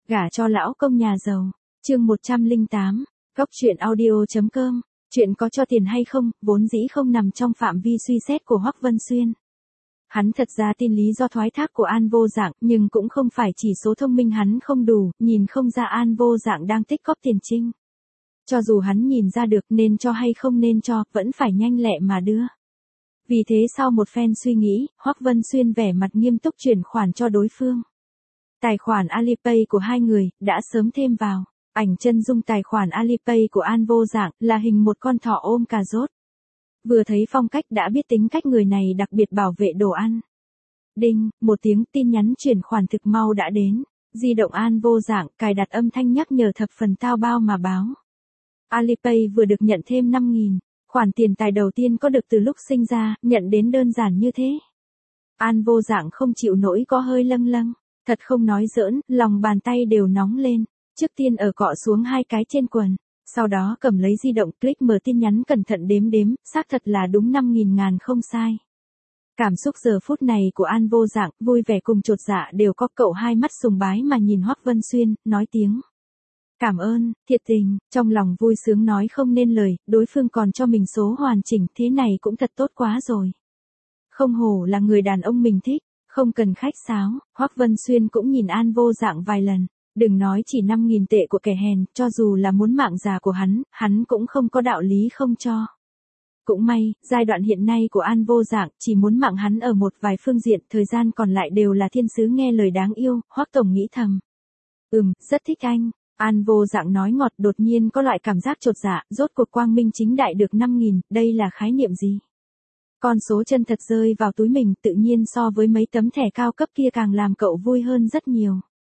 Gả cho lão công nhà giàu. Chương 108. Góc truyện audio.com. Chuyện có cho tiền hay không, vốn dĩ không nằm trong phạm vi suy xét của Hoắc Vân Xuyên. Hắn thật ra tin lý do thoái thác của An Vô Dạng, nhưng cũng không phải chỉ số thông minh hắn không đủ, nhìn không ra An Vô Dạng đang tích cóp tiền Trinh. Cho dù hắn nhìn ra được nên cho hay không nên cho, vẫn phải nhanh lẹ mà đưa. Vì thế sau một phen suy nghĩ, Hoắc Vân Xuyên vẻ mặt nghiêm túc chuyển khoản cho đối phương. Tài khoản Alipay của hai người đã sớm thêm vào. Ảnh chân dung tài khoản Alipay của An Vô Dạng là hình một con thỏ ôm cà rốt. Vừa thấy phong cách đã biết tính cách người này đặc biệt bảo vệ đồ ăn. Đinh, một tiếng tin nhắn chuyển khoản thực mau đã đến. Di động An Vô Dạng cài đặt âm thanh nhắc nhở thập phần tao bao mà báo. Alipay vừa được nhận thêm 5.000. Khoản tiền tài đầu tiên có được từ lúc sinh ra, nhận đến đơn giản như thế. An Vô Dạng không chịu nổi có hơi lâng lâng. Thật không nói giỡn, lòng bàn tay đều nóng lên. Trước tiên ở cọ xuống hai cái trên quần. Sau đó cầm lấy di động click mở tin nhắn cẩn thận đếm, xác thật là đúng 5.000 ngàn không sai. Cảm xúc giờ phút này của An Vô Dạng, vui vẻ cùng chột dạ đều có, cậu hai mắt sùng bái mà nhìn Hoắc Vân Xuyên, nói tiếng. Cảm ơn, thiệt tình, trong lòng vui sướng nói không nên lời, đối phương còn cho mình số hoàn chỉnh, thế này cũng thật tốt quá rồi. Không hổ là người đàn ông mình thích, không cần khách sáo, Hoắc Vân Xuyên cũng nhìn An Vô Dạng vài lần. Đừng nói chỉ 5.000 tệ của kẻ hèn, cho dù là muốn mạng già của hắn cũng không có đạo lý không cho. Cũng may, giai đoạn hiện nay của An Vô Dạng chỉ muốn mạng hắn ở một vài phương diện, thời gian còn lại đều là thiên sứ nghe lời đáng yêu, Hoắc tổng nghĩ thầm. Rất thích anh. An Vô Dạng nói ngọt, đột nhiên có loại cảm giác chột dạ, rốt cuộc quang minh chính đại được 5.000, đây là khái niệm gì? Con số chân thật rơi vào túi mình, tự nhiên so với mấy tấm thẻ cao cấp kia càng làm cậu vui hơn rất nhiều.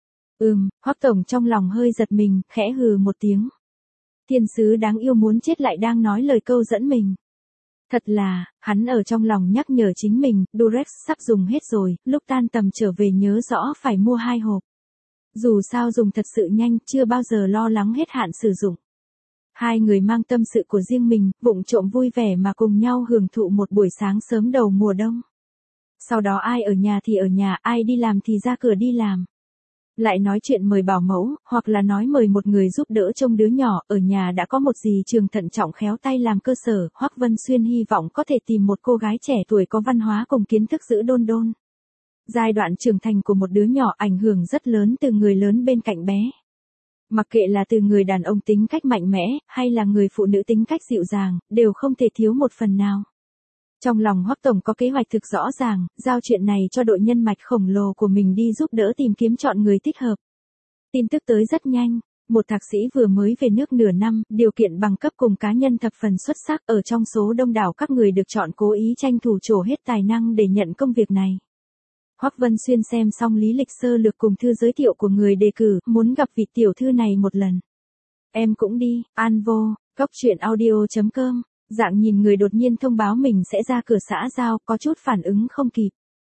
Hoắc tổng trong lòng hơi giật mình, khẽ hừ một tiếng. Thiên sứ đáng yêu muốn chết lại đang nói lời câu dẫn mình. Thật là, hắn ở trong lòng nhắc nhở chính mình, Durex sắp dùng hết rồi, lúc tan tầm trở về nhớ rõ phải mua 2 hộp. Dù sao dùng thật sự nhanh, chưa bao giờ lo lắng hết hạn sử dụng. Hai người mang tâm sự của riêng mình, vụng trộm vui vẻ mà cùng nhau hưởng thụ một buổi sáng sớm đầu mùa đông. Sau đó ai ở nhà thì ở nhà, ai đi làm thì ra cửa đi làm. Lại nói chuyện mời bảo mẫu, hoặc là nói mời một người giúp đỡ trông đứa nhỏ, ở nhà đã có một dì trường thận trọng khéo tay làm cơ sở, Hoắc Vân Xuyên hy vọng có thể tìm một cô gái trẻ tuổi có văn hóa cùng kiến thức giữ đôn đôn. Giai đoạn trưởng thành của một đứa nhỏ ảnh hưởng rất lớn từ người lớn bên cạnh bé. Mặc kệ là từ người đàn ông tính cách mạnh mẽ, hay là người phụ nữ tính cách dịu dàng, đều không thể thiếu một phần nào. Trong lòng Hoắc tổng có kế hoạch thực rõ ràng, giao chuyện này cho đội nhân mạch khổng lồ của mình đi giúp đỡ tìm kiếm chọn người thích hợp. Tin tức tới rất nhanh, một thạc sĩ vừa mới về nước nửa năm, điều kiện bằng cấp cùng cá nhân thập phần xuất sắc, ở trong số đông đảo các người được chọn cố ý tranh thủ trổ hết tài năng để nhận công việc này. Hoắc Vân Xuyên xem xong lý lịch sơ lược cùng thư giới thiệu của người đề cử, muốn gặp vị tiểu thư này một lần. Em cũng đi, An Vô, góc truyện audio.com. Dạng nhìn người đột nhiên thông báo mình sẽ ra cửa xã giao, có chút phản ứng không kịp.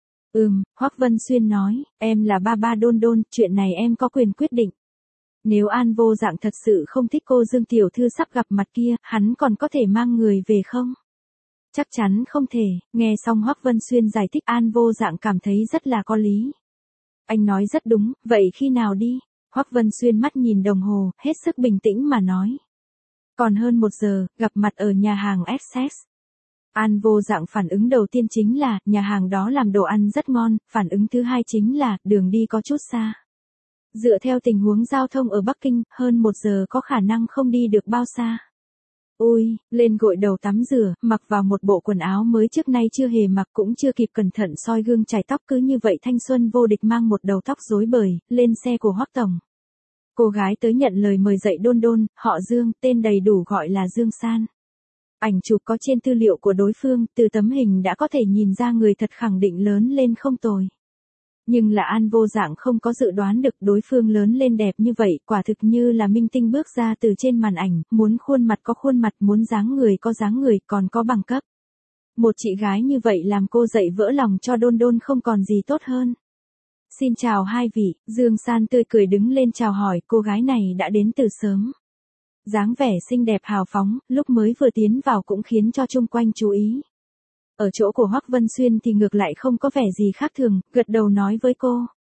Hoắc Vân Xuyên nói, em là ba đôn đôn, chuyện này em có quyền quyết định. Nếu An Vô Dạng thật sự không thích cô Dương tiểu thư sắp gặp mặt kia, hắn còn có thể mang người về không? Chắc chắn không thể. Nghe xong Hoắc Vân Xuyên giải thích, An Vô Dạng cảm thấy rất là có lý. Anh nói rất đúng, vậy khi nào đi? Hoắc Vân Xuyên mắt nhìn đồng hồ, hết sức bình tĩnh mà nói. Còn hơn 1 giờ, gặp mặt ở nhà hàng Essex. An Vô Dạng phản ứng đầu tiên chính là, nhà hàng đó làm đồ ăn rất ngon, phản ứng thứ hai chính là, đường đi có chút xa. Dựa theo tình huống giao thông ở Bắc Kinh, hơn 1 giờ có khả năng không đi được bao xa. Ôi, lên gội đầu tắm rửa, mặc vào một bộ quần áo mới trước nay chưa hề mặc, cũng chưa kịp cẩn thận soi gương chải tóc, cứ như vậy thanh xuân vô địch mang một đầu tóc rối bời, lên xe của Hoắc tổng. Cô gái tới nhận lời mời dậy đôn đôn, họ Dương, tên đầy đủ gọi là Dương San. Ảnh chụp có trên tư liệu của đối phương, từ tấm hình đã có thể nhìn ra người thật khẳng định lớn lên không tồi. Nhưng là An Vô Dạng không có dự đoán được đối phương lớn lên đẹp như vậy, quả thực như là minh tinh bước ra từ trên màn ảnh, muốn khuôn mặt có khuôn mặt, muốn dáng người có dáng người, còn có bằng cấp. Một chị gái như vậy làm cô dậy vỡ lòng cho đôn đôn không còn gì tốt hơn. Xin chào hai vị, Dương San tươi cười đứng lên chào hỏi, cô gái này đã đến từ sớm. Dáng vẻ xinh đẹp hào phóng, lúc mới vừa tiến vào cũng khiến cho chung quanh chú ý. Ở chỗ của Hoắc Vân Xuyên thì ngược lại không có vẻ gì khác thường, gật đầu nói với cô.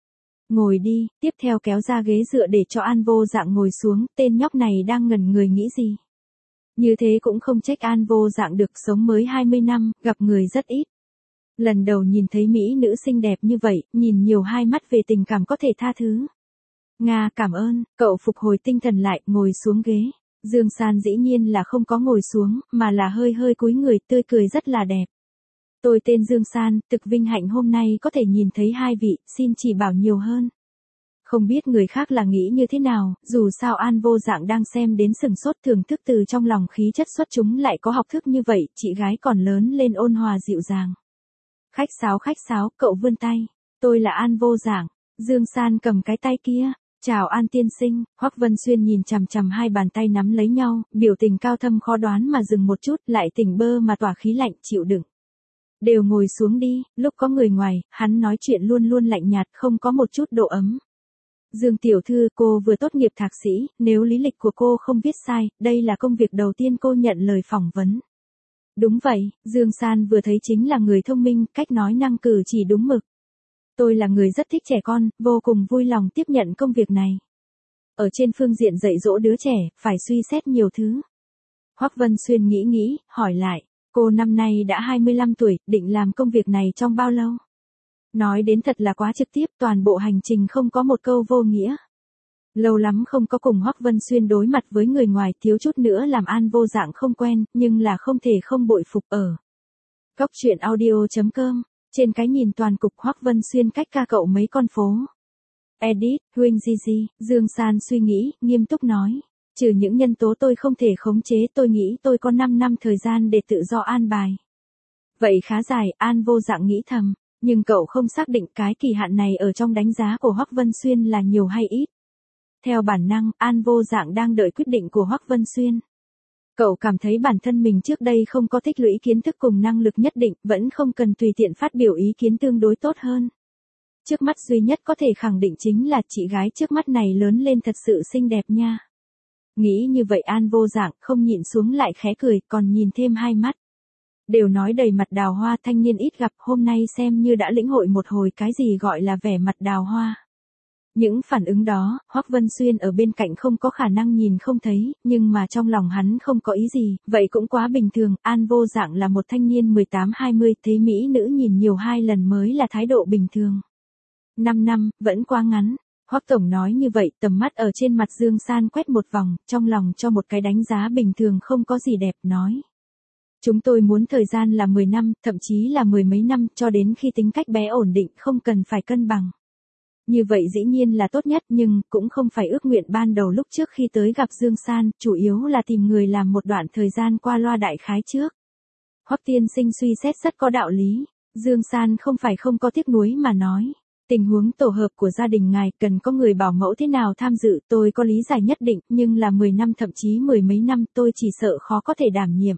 Ngồi đi, tiếp theo kéo ra ghế dựa để cho An Vô Dạng ngồi xuống, tên nhóc này đang ngẩn người nghĩ gì. Như thế cũng không trách An Vô Dạng được sống mới 20 năm, gặp người rất ít. Lần đầu nhìn thấy mỹ nữ xinh đẹp như vậy, nhìn nhiều hai mắt về tình cảm có thể tha thứ. Nga cảm ơn, cậu phục hồi tinh thần lại, ngồi xuống ghế. Dương San dĩ nhiên là không có ngồi xuống, mà là hơi hơi cúi người, tươi cười rất là đẹp. Tôi tên Dương San, thực vinh hạnh hôm nay có thể nhìn thấy hai vị, xin chỉ bảo nhiều hơn. Không biết người khác là nghĩ như thế nào, dù sao An Vô Dạng đang xem đến sừng sốt, thưởng thức từ trong lòng khí chất xuất chúng lại có học thức như vậy, chị gái còn lớn lên ôn hòa dịu dàng. Khách sáo, cậu vươn tay. Tôi là An Vô Dạng. Dương San cầm cái tay kia. Chào An tiên sinh. Hoắc Vân Xuyên nhìn chằm chằm hai bàn tay nắm lấy nhau, biểu tình cao thâm khó đoán mà dừng một chút, lại tỉnh bơ mà tỏa khí lạnh, chịu đựng. Đều ngồi xuống đi, lúc có người ngoài, hắn nói chuyện luôn luôn lạnh nhạt, không có một chút độ ấm. Dương tiểu thư, cô vừa tốt nghiệp thạc sĩ, nếu lý lịch của cô không viết sai, đây là công việc đầu tiên cô nhận lời phỏng vấn. Đúng vậy, Dương San vừa thấy chính là người thông minh, cách nói năng cử chỉ đúng mực. Tôi là người rất thích trẻ con, vô cùng vui lòng tiếp nhận công việc này. Ở trên phương diện dạy dỗ đứa trẻ, phải suy xét nhiều thứ. Hoắc Vân Xuyên nghĩ, hỏi lại, cô năm nay đã 25 tuổi, định làm công việc này trong bao lâu? Nói đến thật là quá trực tiếp, toàn bộ hành trình không có một câu vô nghĩa. Lâu lắm không có cùng Hoắc Vân Xuyên đối mặt với người ngoài, thiếu chút nữa làm An Vô Dạng không quen, nhưng là không thể không bội phục ở. Cóc truyện audio.com, trên cái nhìn toàn cục Hoắc Vân Xuyên cách ca cậu mấy con phố. Edit, Huynh Gigi, Dương San suy nghĩ, nghiêm túc nói. Trừ những nhân tố tôi không thể khống chế, tôi nghĩ tôi có 5 năm thời gian để tự do an bài. Vậy khá dài, An Vô Dạng nghĩ thầm, nhưng cậu không xác định cái kỳ hạn này ở trong đánh giá của Hoắc Vân Xuyên là nhiều hay ít. Theo bản năng, An Vô Dạng đang đợi quyết định của Hoắc Vân Xuyên. Cậu cảm thấy bản thân mình trước đây không có tích lũy kiến thức cùng năng lực nhất định, vẫn không cần tùy tiện phát biểu ý kiến tương đối tốt hơn. Trước mắt duy nhất có thể khẳng định chính là chị gái trước mắt này lớn lên thật sự xinh đẹp nha. Nghĩ như vậy An Vô Dạng không nhịn xuống lại khẽ cười, còn nhìn thêm hai mắt. Đều nói đầy mặt đào hoa, thanh niên ít gặp, hôm nay xem như đã lĩnh hội một hồi cái gì gọi là vẻ mặt đào hoa. Những phản ứng đó, Hoắc Vân Xuyên ở bên cạnh không có khả năng nhìn không thấy, nhưng mà trong lòng hắn không có ý gì, vậy cũng quá bình thường, An Vô Dạng là một thanh niên 18-20, thấy mỹ nữ nhìn nhiều 2 lần mới là thái độ bình thường. 5 năm, vẫn quá ngắn. Hoắc tổng nói như vậy, tầm mắt ở trên mặt Dương San quét một vòng, trong lòng cho một cái đánh giá bình thường không có gì đẹp, nói. Chúng tôi muốn thời gian là 10 năm, thậm chí là 10 mấy năm, cho đến khi tính cách bé ổn định, không cần phải cân bằng. Như vậy dĩ nhiên là tốt nhất, nhưng cũng không phải ước nguyện ban đầu lúc trước khi tới gặp Dương San, chủ yếu là tìm người làm một đoạn thời gian qua loa đại khái trước. Hoắc tiên sinh suy xét rất có đạo lý. Dương San không phải không có tiếc nuối mà nói. Tình huống tổ hợp của gia đình ngài cần có người bảo mẫu thế nào tham dự, tôi có lý giải nhất định, nhưng là 10 năm thậm chí 10 mấy năm tôi chỉ sợ khó có thể đảm nhiệm.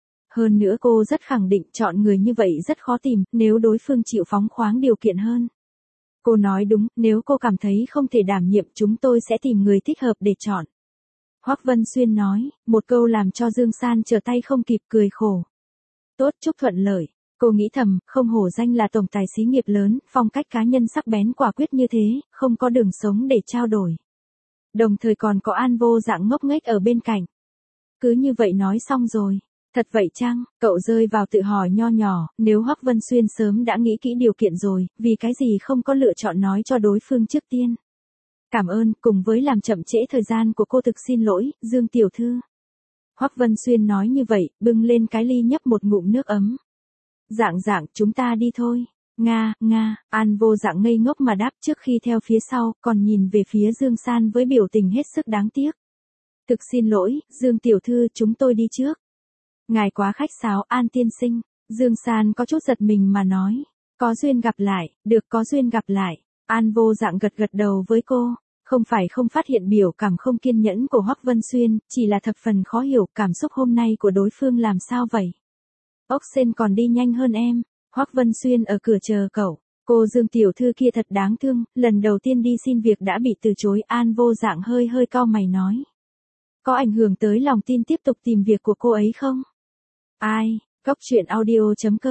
Hơn nữa cô rất khẳng định chọn người như vậy rất khó tìm, nếu đối phương chịu phóng khoáng điều kiện hơn. Cô nói đúng, nếu cô cảm thấy không thể đảm nhiệm chúng tôi sẽ tìm người thích hợp để chọn. Hoắc Vân Xuyên nói, một câu làm cho Dương San trở tay không kịp, cười khổ. Tốt, chúc thuận lợi. Cô nghĩ thầm, không hổ danh là tổng tài xí nghiệp lớn, phong cách cá nhân sắc bén quả quyết như thế, không có đường sống để trao đổi. Đồng thời còn có An Vô Dạng ngốc nghếch ở bên cạnh. Cứ như vậy nói xong rồi. Thật vậy chăng? Cậu rơi vào tự hỏi nho nhỏ, nếu Hoắc Vân Xuyên sớm đã nghĩ kỹ điều kiện rồi, vì cái gì không có lựa chọn nói cho đối phương trước tiên. Cảm ơn, cùng với làm chậm trễ thời gian của cô thực xin lỗi, Dương tiểu thư. Hoắc Vân Xuyên nói như vậy, bưng lên cái ly nhấp một ngụm nước ấm. Dạng, chúng ta đi thôi. Nga, An Vô Dạng ngây ngốc mà đáp trước khi theo phía sau, còn nhìn về phía Dương San với biểu tình hết sức đáng tiếc. Thực xin lỗi, Dương tiểu thư, chúng tôi đi trước. Ngài quá khách sáo, An tiên sinh. Dương San có chút giật mình mà nói. Có duyên gặp lại, được có duyên gặp lại. An Vô Dạng gật đầu với cô. Không phải không phát hiện biểu cảm không kiên nhẫn của Hoắc Vân Xuyên, chỉ là thập phần khó hiểu cảm xúc hôm nay của đối phương làm sao vậy. Ốc sên còn đi nhanh hơn em. Hoắc Vân Xuyên ở cửa chờ cậu. Cô Dương tiểu thư kia thật đáng thương, lần đầu tiên đi xin việc đã bị từ chối. An Vô Dạng hơi cau mày nói. Có ảnh hưởng tới lòng tin tiếp tục tìm việc của cô ấy không? Ai, Cóc truyện audio.com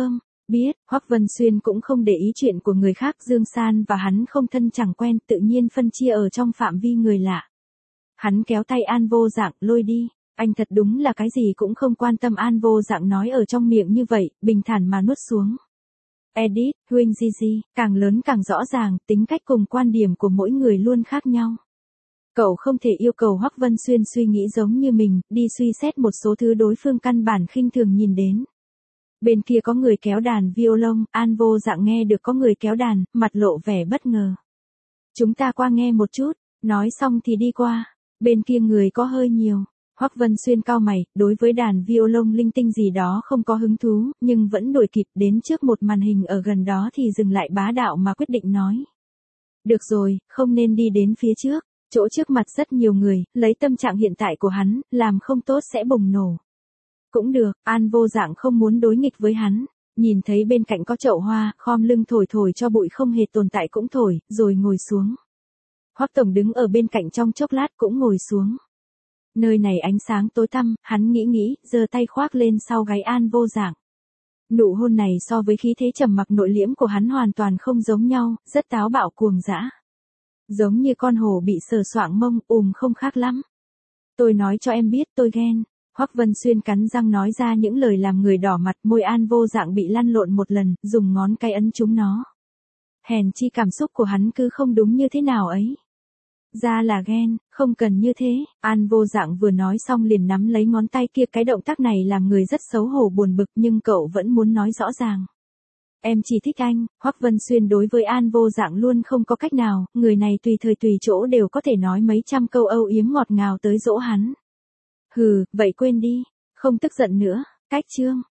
Biết, Hoắc Vân Xuyên cũng không để ý chuyện của người khác, Dương San và hắn không thân chẳng quen, tự nhiên phân chia ở trong phạm vi người lạ. Hắn kéo tay An Vô Dạng, lôi đi. Anh thật đúng là cái gì cũng không quan tâm, An Vô Dạng nói ở trong miệng như vậy, bình thản mà nuốt xuống. Edit, Huỳnh Gigi, càng lớn càng rõ ràng, tính cách cùng quan điểm của mỗi người luôn khác nhau. Cậu không thể yêu cầu Hoắc Vân Xuyên suy nghĩ giống như mình, đi suy xét một số thứ đối phương căn bản khinh thường nhìn đến. Bên kia có người kéo đàn violon, An Vô Dạng nghe được có người kéo đàn, mặt lộ vẻ bất ngờ. Chúng ta qua nghe một chút, nói xong thì đi qua. Bên kia người có hơi nhiều. Hoắc Vân Xuyên cau mày, đối với đàn violon linh tinh gì đó không có hứng thú, nhưng vẫn đuổi kịp đến trước một màn hình ở gần đó thì dừng lại, bá đạo mà quyết định nói. Được rồi, không nên đi đến phía trước, chỗ trước mặt rất nhiều người, lấy tâm trạng hiện tại của hắn, làm không tốt sẽ bùng nổ. Cũng được, An Vô Dạng không muốn đối nghịch với hắn, nhìn thấy bên cạnh có chậu hoa, khom lưng thổi thổi cho bụi không hề tồn tại cũng thổi, rồi ngồi xuống. Hoắc tổng đứng ở bên cạnh trong chốc lát cũng ngồi xuống. Nơi này ánh sáng tối tăm, hắn nghĩ, giơ tay khoác lên sau gáy An Vô Dạng. Nụ hôn này so với khí thế trầm mặc nội liễm của hắn hoàn toàn không giống nhau, rất táo bạo cuồng dã. Giống như con hổ bị sờ soạng mông, không khác lắm. Tôi nói cho em biết tôi ghen. Hoắc Vân Xuyên cắn răng nói ra những lời làm người đỏ mặt, môi An Vô Dạng bị lăn lộn một lần, dùng ngón cái ấn trúng nó. Hèn chi cảm xúc của hắn cứ không đúng như thế nào ấy. Ra là ghen, không cần như thế. An Vô Dạng vừa nói xong liền nắm lấy ngón tay kia, cái động tác này làm người rất xấu hổ buồn bực, nhưng cậu vẫn muốn nói rõ ràng. Em chỉ thích anh. Hoắc Vân Xuyên đối với An Vô Dạng luôn không có cách nào, người này tùy thời tùy chỗ đều có thể nói mấy trăm câu âu yếm ngọt ngào tới dỗ hắn. Hừ, vậy quên đi, không tức giận nữa. Cách chương